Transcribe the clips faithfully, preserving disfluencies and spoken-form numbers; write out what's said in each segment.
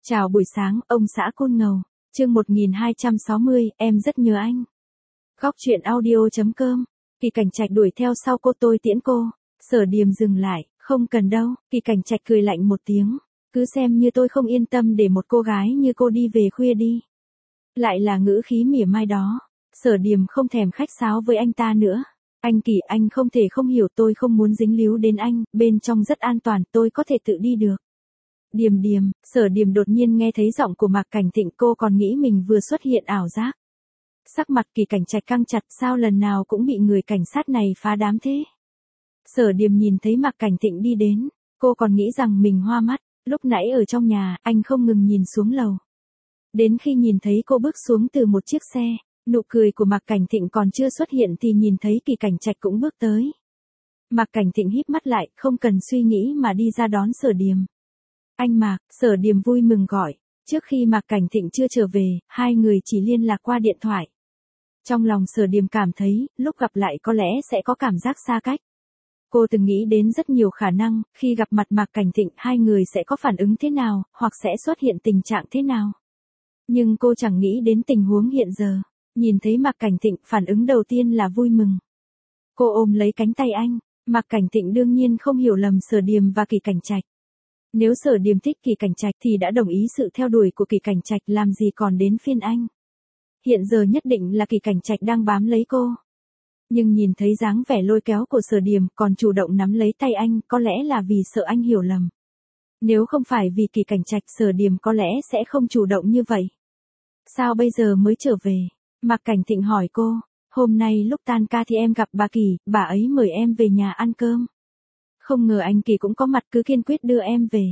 Chào buổi sáng, ông xã Côn Ngầu. Chương một nghìn hai trăm sáu mươi, em rất nhớ anh. Góc truyện audio.com. Kỳ Cảnh Trạch đuổi theo sau cô, tôi tiễn cô. Sở Điềm dừng lại, không cần đâu. Kỳ Cảnh Trạch cười lạnh một tiếng. Cứ xem như tôi không yên tâm để một cô gái như cô đi về khuya đi. Lại là ngữ khí mỉa mai đó. Sở Điềm không thèm khách sáo với anh ta nữa. Anh Kỳ, anh không thể không hiểu, tôi không muốn dính líu đến anh, bên trong rất an toàn, tôi có thể tự đi được. Điềm Điềm, Sở Điềm đột nhiên nghe thấy giọng của Mạc Cảnh Thịnh, cô còn nghĩ mình vừa xuất hiện ảo giác. Sắc mặt Kỳ Cảnh Trạch căng chặt, sao lần nào cũng bị người cảnh sát này phá đám thế. Sở Điềm nhìn thấy Mạc Cảnh Thịnh đi đến, cô còn nghĩ rằng mình hoa mắt, lúc nãy ở trong nhà, anh không ngừng nhìn xuống lầu. Đến khi nhìn thấy cô bước xuống từ một chiếc xe, nụ cười của Mạc Cảnh Thịnh còn chưa xuất hiện thì nhìn thấy Kỳ Cảnh Trạch cũng bước tới. Mạc Cảnh Thịnh híp mắt lại, không cần suy nghĩ mà đi ra đón Sở Điềm. Anh Mạc, Sở Điềm vui mừng gọi. Trước khi Mạc Cảnh Thịnh chưa trở về, hai người chỉ liên lạc qua điện thoại. Trong lòng Sở Điềm cảm thấy, lúc gặp lại có lẽ sẽ có cảm giác xa cách. Cô từng nghĩ đến rất nhiều khả năng, khi gặp mặt Mạc Cảnh Thịnh hai người sẽ có phản ứng thế nào, hoặc sẽ xuất hiện tình trạng thế nào. Nhưng cô chẳng nghĩ đến tình huống hiện giờ. Nhìn thấy Mạc Cảnh Thịnh, phản ứng đầu tiên là vui mừng. Cô ôm lấy cánh tay anh. Mạc Cảnh Thịnh đương nhiên không hiểu lầm Sở Điềm và Kỳ Cảnh Trạch. Nếu Sở Điềm thích Kỳ Cảnh Trạch thì đã đồng ý sự theo đuổi của Kỳ Cảnh Trạch, làm gì còn đến phiên anh. Hiện giờ nhất định là Kỳ Cảnh Trạch đang bám lấy cô. Nhưng nhìn thấy dáng vẻ lôi kéo của Sở Điềm, còn chủ động nắm lấy tay anh, có lẽ là vì sợ anh hiểu lầm. Nếu không phải vì Kỳ Cảnh Trạch, Sở Điềm có lẽ sẽ không chủ động như vậy. Sao bây giờ mới trở về? Mạc Cảnh Thịnh hỏi cô. Hôm nay lúc tan ca thì em gặp bà Kỳ, bà ấy mời em về nhà ăn cơm. Không ngờ anh Kỳ cũng có mặt, cứ kiên quyết đưa em về.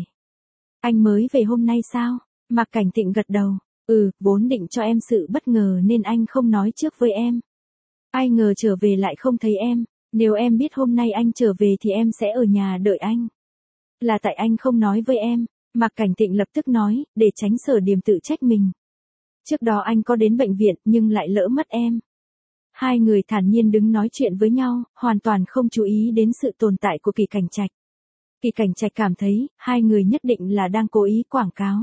Anh mới về hôm nay sao? Mạc Cảnh Thịnh gật đầu. Ừ, vốn định cho em sự bất ngờ nên anh không nói trước với em. Ai ngờ trở về lại không thấy em. Nếu em biết hôm nay anh trở về thì em sẽ ở nhà đợi anh. Là tại anh không nói với em. Mạc Cảnh Thịnh lập tức nói, để tránh Sở Điềm tự trách mình. Trước đó anh có đến bệnh viện nhưng lại lỡ mất em. Hai người thản nhiên đứng nói chuyện với nhau, hoàn toàn không chú ý đến sự tồn tại của Kỳ Cảnh Trạch. Kỳ Cảnh Trạch cảm thấy, hai người nhất định là đang cố ý quảng cáo.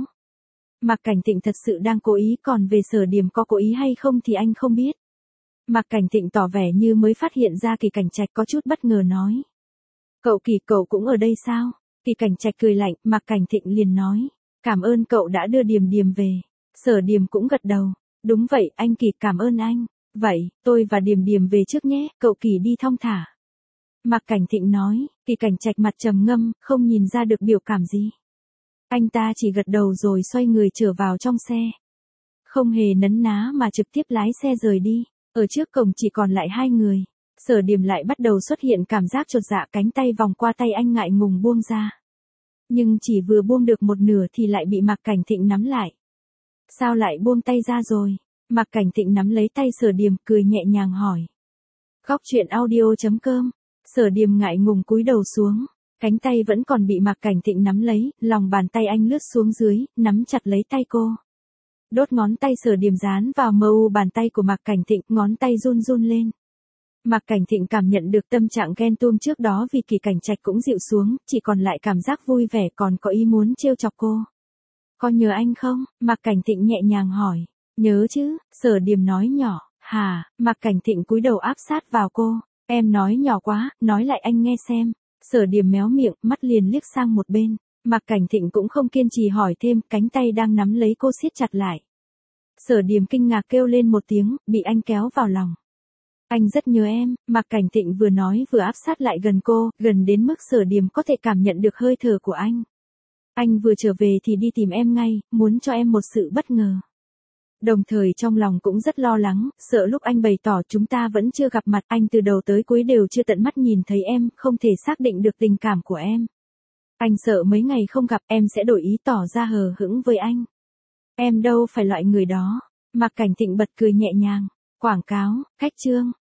Mạc Cảnh Thịnh thật sự đang cố ý, còn về Sở Điềm có cố ý hay không thì anh không biết. Mạc Cảnh Thịnh tỏ vẻ như mới phát hiện ra Kỳ Cảnh Trạch, có chút bất ngờ nói. Cậu Kỳ, cậu cũng ở đây sao? Kỳ Cảnh Trạch cười lạnh, Mạc Cảnh Thịnh liền nói. Cảm ơn cậu đã đưa Điềm Điềm về. Sở Điềm cũng gật đầu. Đúng vậy, anh Kỳ, cảm ơn anh. Vậy, tôi và Điềm Điềm về trước nhé, cậu Kỳ đi thong thả. Mạc Cảnh Thịnh nói. Kỳ Cảnh Trạch mặt trầm ngâm, không nhìn ra được biểu cảm gì. Anh ta chỉ gật đầu rồi xoay người trở vào trong xe. Không hề nấn ná mà trực tiếp lái xe rời đi. Ở trước cổng chỉ còn lại hai người. Sở Điềm lại bắt đầu xuất hiện cảm giác chột dạ, cánh tay vòng qua tay anh ngại ngùng buông ra. Nhưng chỉ vừa buông được một nửa thì lại bị Mạc Cảnh Thịnh nắm lại. Sao lại buông tay ra rồi? Mạc Cảnh Thịnh nắm lấy tay Sở Điềm, cười nhẹ nhàng hỏi. Góc truyện audio.com. Sở Điềm ngại ngùng cúi đầu xuống, cánh tay vẫn còn bị Mạc Cảnh Thịnh nắm lấy, lòng bàn tay anh lướt xuống dưới, nắm chặt lấy tay cô. Đốt ngón tay Sở Điềm dán vào mờ u bàn tay của Mạc Cảnh Thịnh, ngón tay run run lên. Mạc Cảnh Thịnh cảm nhận được tâm trạng ghen tuông trước đó vì Kỳ Cảnh Trạch cũng dịu xuống, chỉ còn lại cảm giác vui vẻ, còn có ý muốn trêu chọc cô. Có nhớ anh không? Mạc Cảnh Thịnh nhẹ nhàng hỏi. Nhớ chứ, Sở Điềm nói nhỏ. Hà, Mạc Cảnh Thịnh cúi đầu áp sát vào cô. Em nói nhỏ quá, nói lại anh nghe xem. Sở Điềm méo miệng, mắt liền liếc sang một bên. Mạc Cảnh Thịnh cũng không kiên trì hỏi thêm, cánh tay đang nắm lấy cô siết chặt lại. Sở Điềm kinh ngạc kêu lên một tiếng, bị anh kéo vào lòng. Anh rất nhớ em. Mạc Cảnh Thịnh vừa nói vừa áp sát lại gần cô, gần đến mức Sở Điềm có thể cảm nhận được hơi thở của anh. Anh vừa trở về thì đi tìm em ngay, muốn cho em một sự bất ngờ. Đồng thời trong lòng cũng rất lo lắng, sợ lúc anh bày tỏ chúng ta vẫn chưa gặp mặt, anh từ đầu tới cuối đều chưa tận mắt nhìn thấy em, không thể xác định được tình cảm của em. Anh sợ mấy ngày không gặp em sẽ đổi ý, tỏ ra hờ hững với anh. Em đâu phải loại người đó. Mạc Cảnh Thịnh bật cười nhẹ nhàng. Quảng cáo, khách trương.